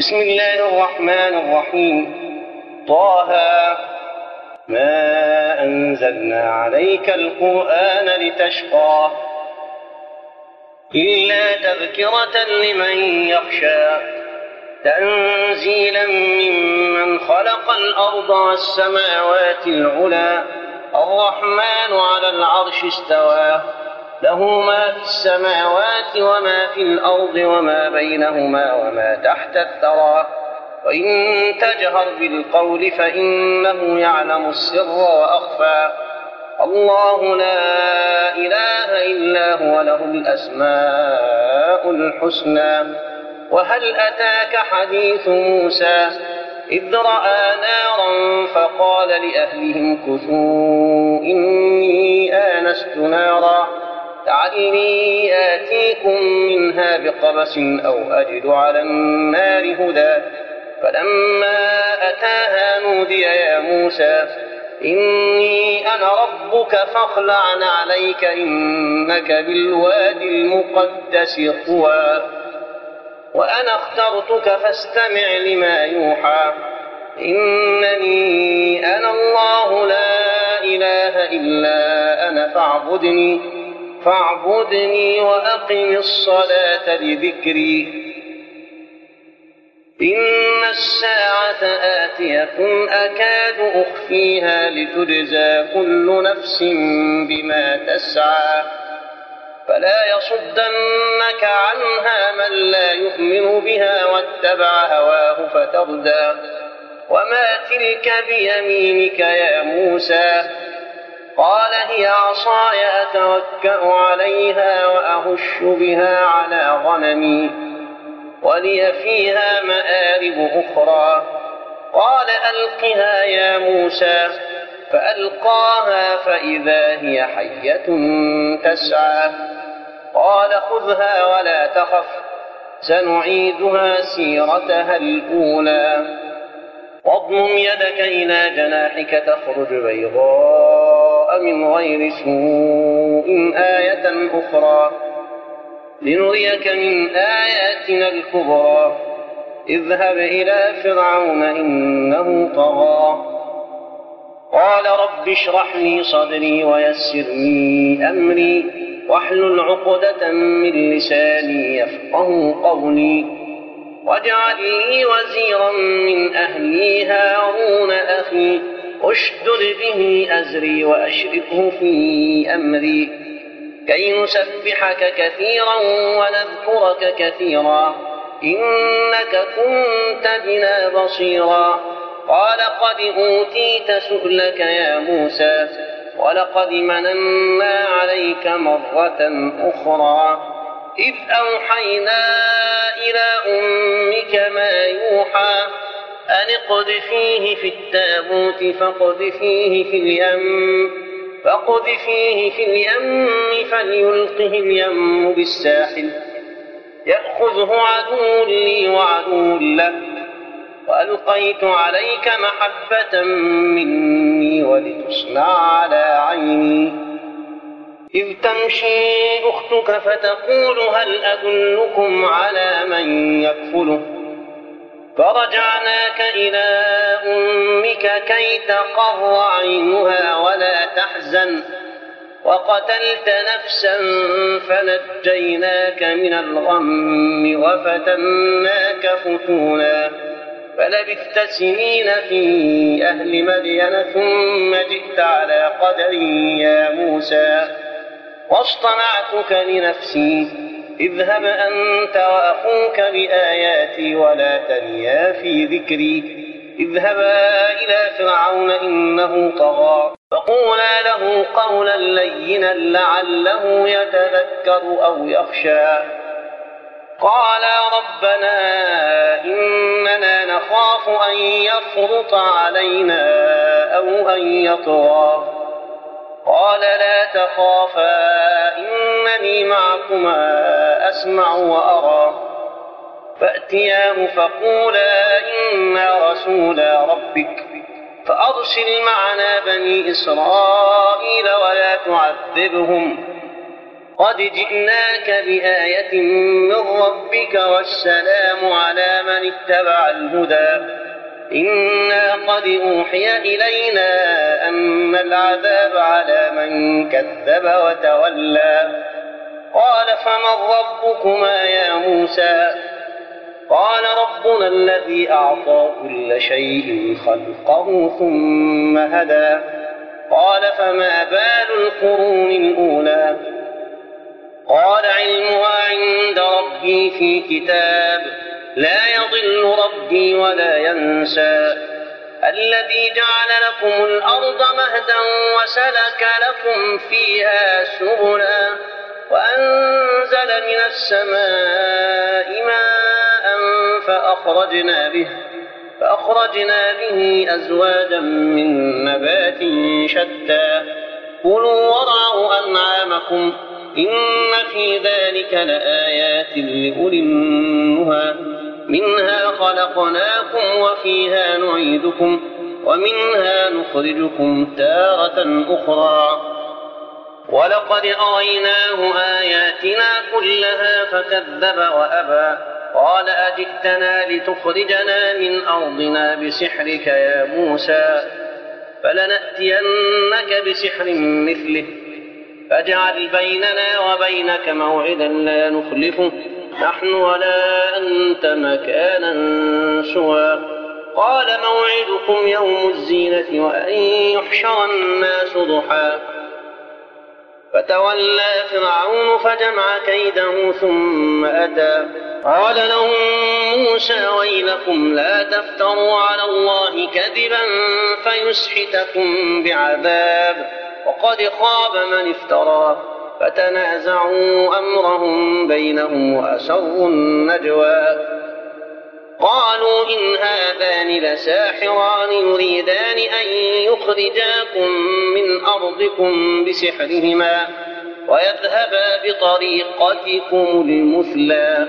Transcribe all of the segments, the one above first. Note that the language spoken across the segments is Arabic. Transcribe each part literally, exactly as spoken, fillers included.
بسم الله الرحمن الرحيم. طه ما أنزلنا عليك القرآن لتشقى إلا تذكرة لمن يخشى تنزيلا ممن خلق الأرض والسماوات العلى الرحمن على العرش استوى له ما في السماوات وما في الأرض وما بينهما وما تحت الثرى وإن تجهر بالقول فإنه يعلم السر وأخفى الله لا إله إلا هو له الأسماء الحسنى. وهل أتاك حديث موسى إذ رأى نارا فقال لأهلهم كثوا إني آنست نارا لعلي آتيكم منها بقبس أو أجد على النار هدى فلما أتاها نودي يا موسى إني أنا ربك فاخلع عليك إنك بالوادي المقدس طوى وأنا اخترتك فاستمع لما يوحى إنني أنا الله لا إله إلا أنا فاعبدني فاعبدني وأقم الصلاة لذكري إن الساعة آتية أكاد أخفيها لتجزى كل نفس بما تسعى فلا يصدنك عنها من لا يؤمن بها واتبع هواه فتردى وما تلك بيمينك يا موسى قال هي عصاي أتوكأ عليها وأهش بها على غنمي ولي فيها مآرب أخرى قال ألقها يا موسى فألقاها فإذا هي حية تسعى قال خذها ولا تخف سنعيدها سيرتها الأولى واضمم يدك إلى جناحك تخرج بيضاء من غير سوء آية أخرى لنريك من آياتنا الكبرى اذهب إلى فرعون إنه طغى قال رب اشرح لي صدري ويسر لي أمري واحلل عقدة من لساني يفقه قولي واجعل لي وزيرا من أهلي هارون أخي اشدد به أزري وأشركه في أمري كي نسبحك كثيرا ونذكرك كثيرا إنك كنت بنا بصيرا قال قد أوتيت سؤلك يا موسى ولقد مننا عليك مرة أخرى إذ أوحينا إلى أمك ما يوحى أن اقذفيه في التابوت فاقذفيه في اليم فاقذفيه في اليم فليلقه اليم بالساحل يأخذه عدو لي وعدو له وألقيت عليك محبة مني ولتصنع على عيني إذ تمشي أختك فتقول هل أدلكم على من يكفله فرجعناك إلى أمك كي تقر عينها ولا تحزن وقتلت نفسا فنجيناك من الغم وفتناك فتونا فلبثت سنين في أهل مدين ثم جئت على قدري يا موسى واصطنعتك لنفسي اذهب أنت وأخوك بآياتي ولا تنيا في ذكري اذهبا إلى فرعون إنه طغى فقولا له قولا لينا لعله يتذكر أو يخشى قالا ربنا إننا نخاف أن يفرط علينا أو أن يطغى قال لا تخافا إنني معكما أسمع وأرى فأتياه فقولا إنا رسولا ربك فأرسل معنا بني إسرائيل ولا تعذبهم قد جئناك بآية من ربك والسلام على من اتبع الهدى إنا قد أوحي إلينا أن العذاب على من كذب وتولى قال فمن ربكما يا موسى قال ربنا الذي أعطى كل شيء خلقه ثم هدى قال فما بال القرون الأولى قال علمها عند ربي في كتاب لا يضل ربي ولا ينسى الذي جعل لكم الأرض مهدا وسلك لكم فيها سبلا وأنزل من السماء ماء فأخرجنا به فأخرجنا به أزواجا من نبات شتى كلوا وارعوا أنعامكم إن في ذلك لآيات لأولي النهى منها خلقناكم وفيها نعيدكم ومنها نخرجكم تارة أخرى ولقد أريناه آياتنا كلها فكذب وأبى قال أجئتنا لتخرجنا من أرضنا بسحرك يا موسى فلنأتينك بسحر مثله فاجعل بيننا وبينك موعدا لا نخلفه نحن ولا أنت مكانا سوى قال موعدكم يوم الزينة وأن يحشر الناس ضحى فتولى فرعون فجمع كيده ثم أتى قال لهم موسى ويلكم لا تفتروا على الله كذبا فيسحتكم بعذاب وقد خاب من افترى فتنازعوا أمرهم بينهم وأسروا النجوى قالوا إن هذان لساحران يريدان أن يخرجاكم من أرضكم بسحرهما ويذهبا بطريقتكم المثلى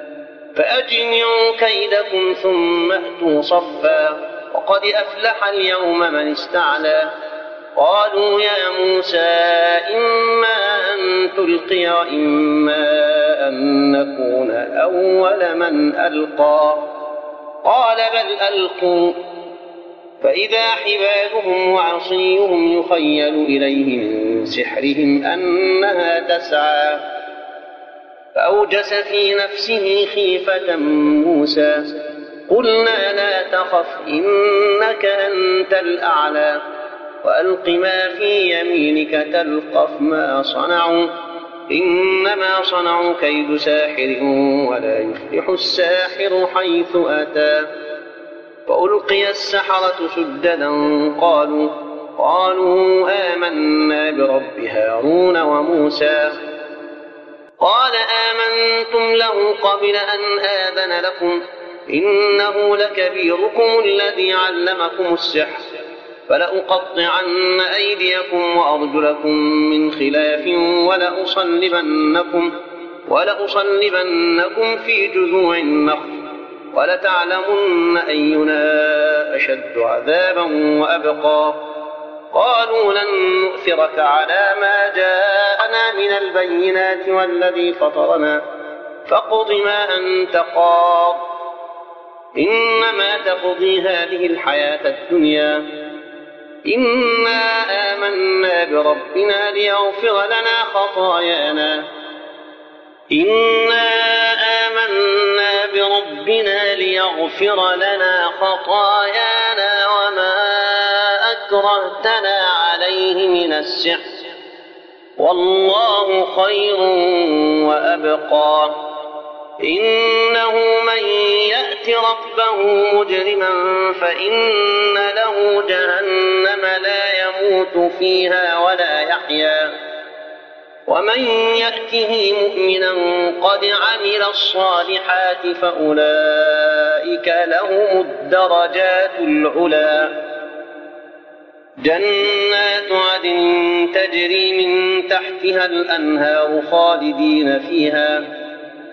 فأجمعوا كيدكم ثم أتوا صفا وقد أفلح اليوم من استعلى قالوا يا موسى إما أن تلقي وإما أن نكون أول من ألقى قال بل ألقوا فإذا حبالهم وعصيهم يخيل إليه من سحرهم أنها تسعى فأوجس في نفسه خيفة موسى قلنا لا تخف إنك أنت الأعلى وألق ما في يمينك تلقف ما صنعوا إنما صنعوا كيد ساحر ولا يفلح الساحر حيث أتى فألقي السحرة سجدا قالوا قالوا آمنا برب هارون وموسى قال آمنتم له قبل أن آذن لكم إنه لكبيركم الذي علمكم السحر فلأقطعن أيديكم وأرجلكم من خلاف ولأصلبنكم ولأصلبنكم في جذوع النخل ولتعلمن أينا أشد عذابا وأبقى قالوا لن نؤثرك على ما جاءنا من البينات والذي فطرنا فاقض ما أنت قاض إنما تقضي هذه الحياة الدنيا إنا آمنا بربنا ليغفر لنا خطايانا إنا آمنا بربنا ليغفر لنا خطايانا وما أكرهتنا عليه من السحر والله خير وأبقى إنه من يأت ربه مجرما فإن له جهنم لا يموت فيها ولا يحيا ومن يأته مؤمنا قد عمل الصالحات فأولئك لهم الدرجات العلى جنات عدن تجري من تحتها الأنهار خالدين فيها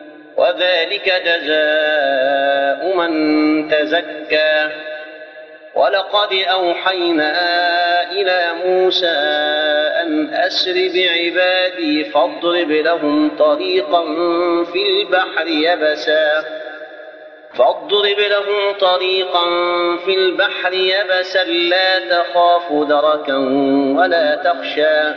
وذلك جزاء من تزكى ولقد أوحينا إلى موسى أن أسر بعبادي فاضرب لهم طريقا في البحر يبسا فاضرب لهم طريقا في البحر يبسا لا تخاف دركا ولا تخشى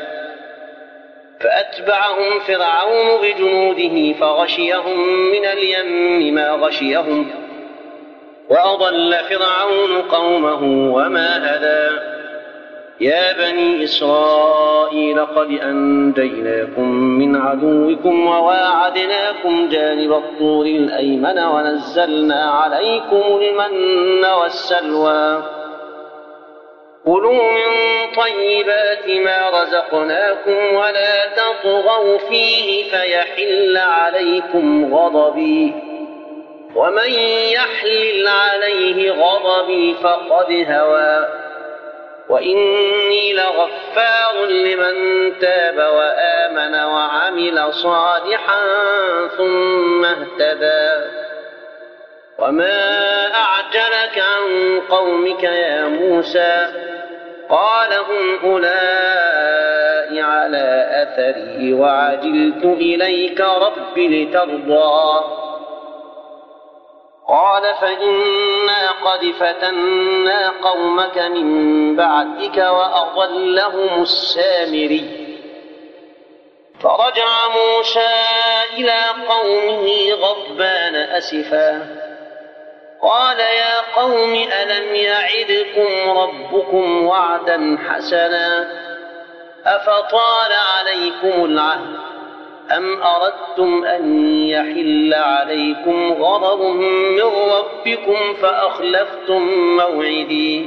فأتبعهم فرعون بجنوده فغشيهم من اليم ما غشيهم وأضل فرعون قومه وما هدى يا بني إسرائيل قد أنجيناكم من عدوكم وواعدناكم جانب الطور الأيمن ونزلنا عليكم المن والسلوى كلوا من طيبات ما رزقناكم ولا تطغوا فيه فيحل عليكم غضبي ومن يحلل عليه غضبي فقد هوى وإني لغفار لمن تاب وآمن وعمل صالحا ثم اهتدى وما أعجلك عن قومك يا موسى قال هم أولئك على أثري وعجلت إليك رب لترضى قال فإنا قد فتنا قومك من بعدك وأضلهم السامري فرجع موسى إلى قومه غضبان أسفا قال يا قوم ألم يعدكم ربكم وعدا حسنا أفطال عليكم العهد أم أردتم أن يحل عليكم غضب من ربكم فأخلفتم موعدي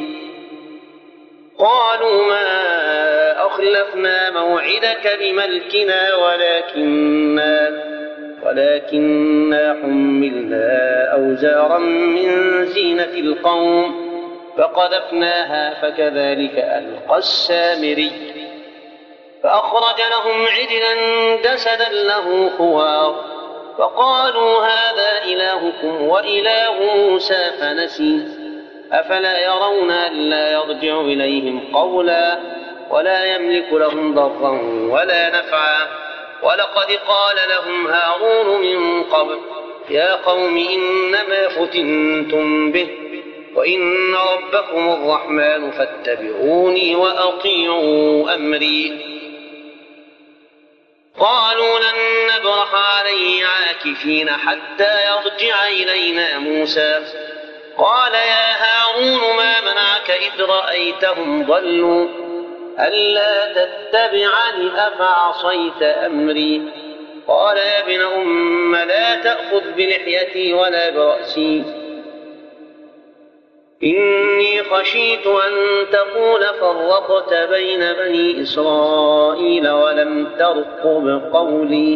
قالوا ما أخلفنا موعدك بملكنا ولكننا ولكننا حملنا أوزارا من زينة القوم فقذفناها فكذلك ألقى السامري فأخرج لهم عجلا جسدا له خوار فقالوا هذا إلهكم وإله موسى فنسي أفلا يرون ألا يرجع إليهم قولا ولا يملك لهم ضرا ولا نفعا ولقد قال لهم هارون من قبل يا قوم إنما فتنتم به وإن ربكم الرحمن فاتبعوني وأطيعوا أمري قالوا لن نبرح عليه عاكفين حتى يرجع إلينا موسى قال يا هارون ما منعك إذ رأيتهم ضلوا ألا تتبعني أفعصيت أمري قال يا ابن أم لا تأخذ بلحيتي ولا برأسي إني خشيت أن تقول فرقت بين بني إسرائيل ولم ترقب قولي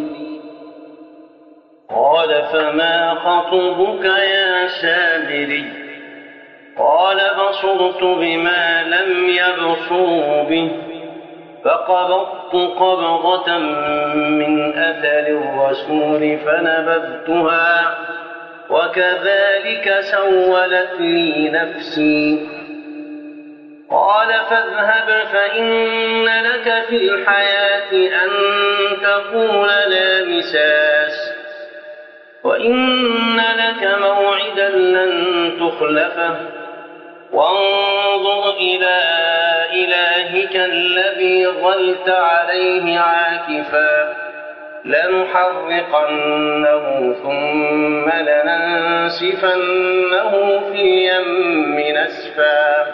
قال فما خطبك يا سامري قال بصرت بما لم يبصروا به فقبضت قبضة من أثر الرسول فنبذتها وكذلك سولت لي نفسي قال فاذهب فإن لك في الحياة أن تقول لا مساس وإن لك موعدا لن تخلفه وانظر إلى إلهك الذي ظلت عليه عاكفا لنحرقنه ثم لننسفنه في اليم نسفا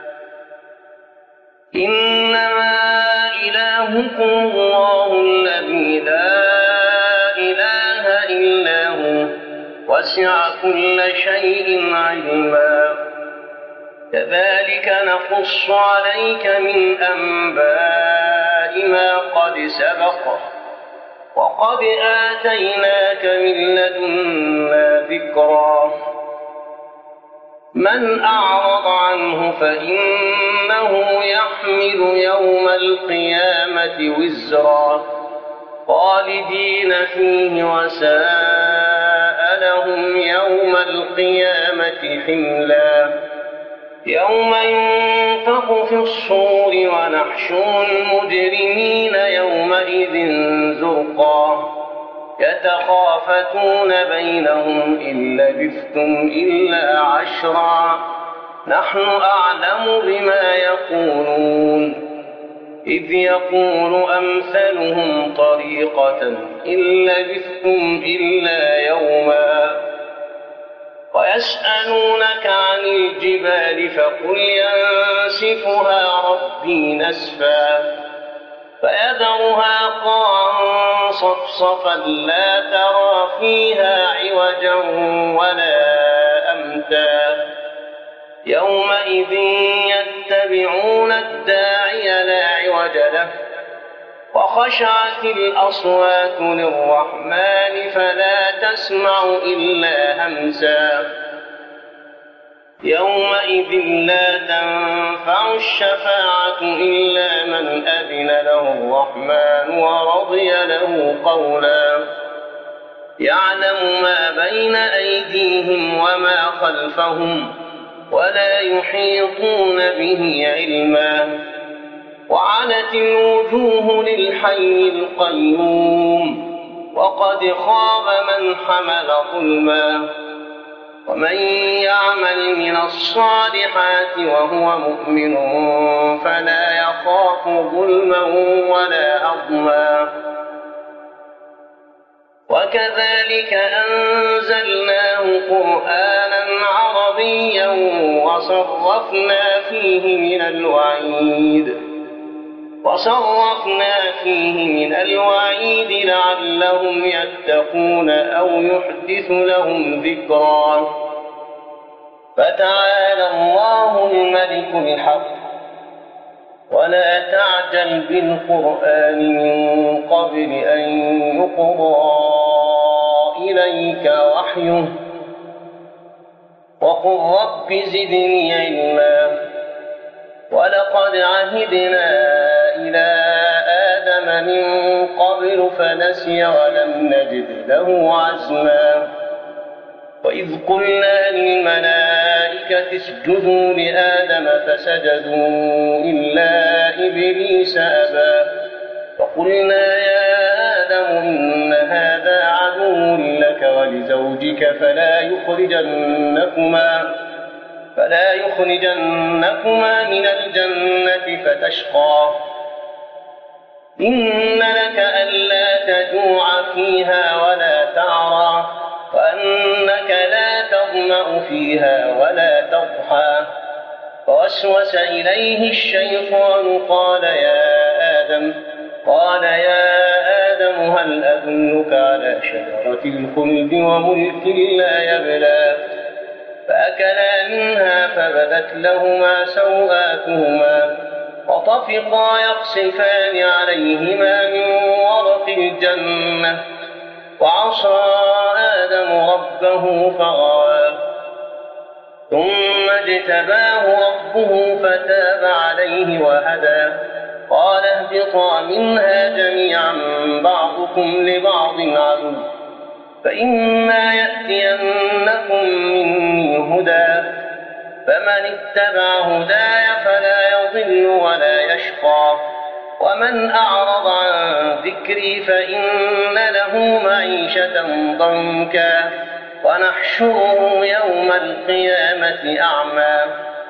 إنما إلهكم الله الذي لا إله إلا هو وسع كل شيء علما كذلك نقص عليك من أنباء ما قد سبق وقد آتيناك من لدنا ذكرا من أعرض عنه فإنه يحمل يوم القيامة وزرا خالدين فيه وساء لهم يوم القيامة حملا يوم ينفخ في الصور ونحشر المجرمين يومئذ زرقا يتخافتون بينهم إن لبثتم إلا عشرا نحن أعلم بما يقولون إذ يقول أمثلهم طريقة إن لبثتم إلا يوما ويسألونك عن الجبال فقل ينسفها ربي نسفا فيذرها قاعا صفصفا لا ترى فيها عوجا ولا أمتا يومئذ يتبعون الداعي لا عوج له وخشعت الأصوات للرحمن فلا تسمع إلا همسا يومئذ لا تنفع الشفاعة إلا من أذن له الرحمن ورضي له قولا يعلم ما بين أيديهم وما خلفهم ولا يحيطون به علما وعنت الوجوه للحي القيوم وقد خاب من حمل ظلما ومن يعمل من الصالحات وهو مؤمن فلا يخاف ظلما ولا هضما وكذلك أنزلناه قرآنا عربيا وصرفنا فيه من الوعيد وصرفنا فيه من الوعيد لعلهم يتقون أو يحدث لهم ذكرا فتعالى الله الملك الحق ولا تعجل بالقرآن من قبل أن يقضى إليك وحيه وقل رب زدني علما ولقد عهدنا إلى آدم من قبل فنسي ولم نجد له عزما وإذ قلنا للملائكة اسجدوا لآدم فسجدوا إلا إبليس أبى فقلنا يا آدم إن هذا عدو لك ولزوجك فلا يخرجنكما فلا يخرجنكما من الجنة فتشقى إن لك ألا تجوع فيها ولا تعرى وأنك لا تظمأ فيها ولا تضحى فوسوس إليه الشيطان قال يا آدم قال يا آدم هل أدلك على شجرة الخلد وملك لا يبلى فأكلا منها فبدت لهما سوآتهما وطفقا يقصفان عليهما من ورق الجنة وعصى آدم ربه فغوى ثم اجتباه ربه فتاب عليه وهدى قال اهبطا منها جميعا بعضكم لبعض عدو فإما يأتينكم مني هدى فمن اتبع هداي فلا يضل ولا يشقى ومن أعرض عن ذكري فإن له معيشة ضنكا ونحشره يوم القيامة أعمى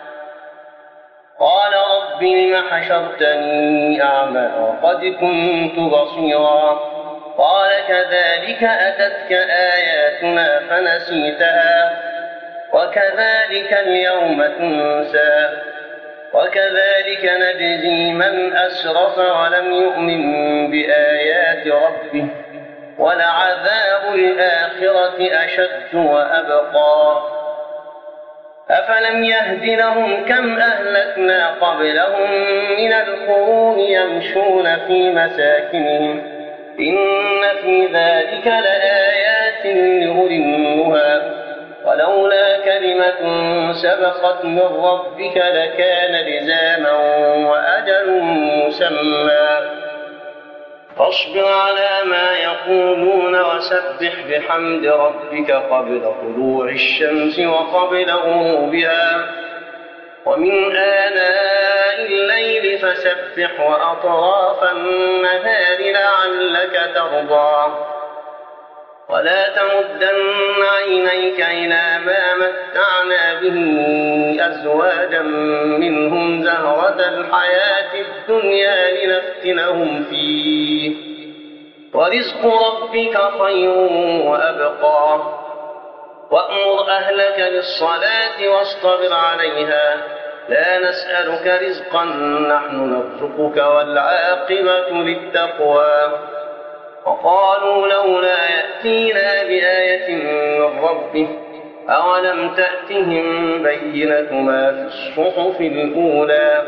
قال رب لم حشرتني أعمى وقد كنت بصيرا قال كذلك أتتك آياتنا فنسيتها وكذلك اليوم تنسى وكذلك نجزي من أسرف ولم يؤمن بآيات ربه ولعذاب الآخرة أشد وأبقى أفلم يهد لهم كم أهلكنا قبلهم من القرون يمشون في مساكنهم إن في ذلك لآيات لأولي النهى ولولا كلمة سبقت من ربك لكان لزاما وأجل مسمى فاصبر على ما يقولون وسبح بحمد ربك قبل طلوع الشمس وقبل غروبها ومن آناء الليل فسبح وأطراف النهار لعلك ترضى ولا تمدن عينيك إلى ما متعنا به أزواجا منهم زهرة الحياة الدنيا لنفتنهم فيه ورزق ربك خير وأبقى وأمر أهلك بالصلاة واصطبر عليها لا نسألك رزقا نحن نرزقك والعاقبة للتقوى وقالوا لولا يأتينا بآية من ربه أولم تأتهم بينة ما في الصحف الأولى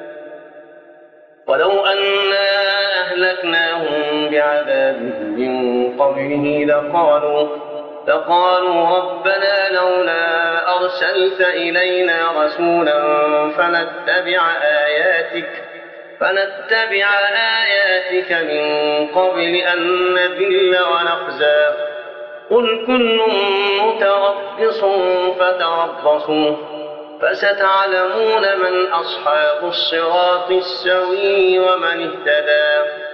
ولو أنا أهلكناهم بعذاب من قبله لقالوا فقالوا ربنا لولا أرسلت إلينا رسولا فنتبع آياتك فنتبع آياتك من قبل أن نذل ونخزى قل كل متربص فتربصوا فستعلمون من أصحاب الصراط السوي ومن اهتدى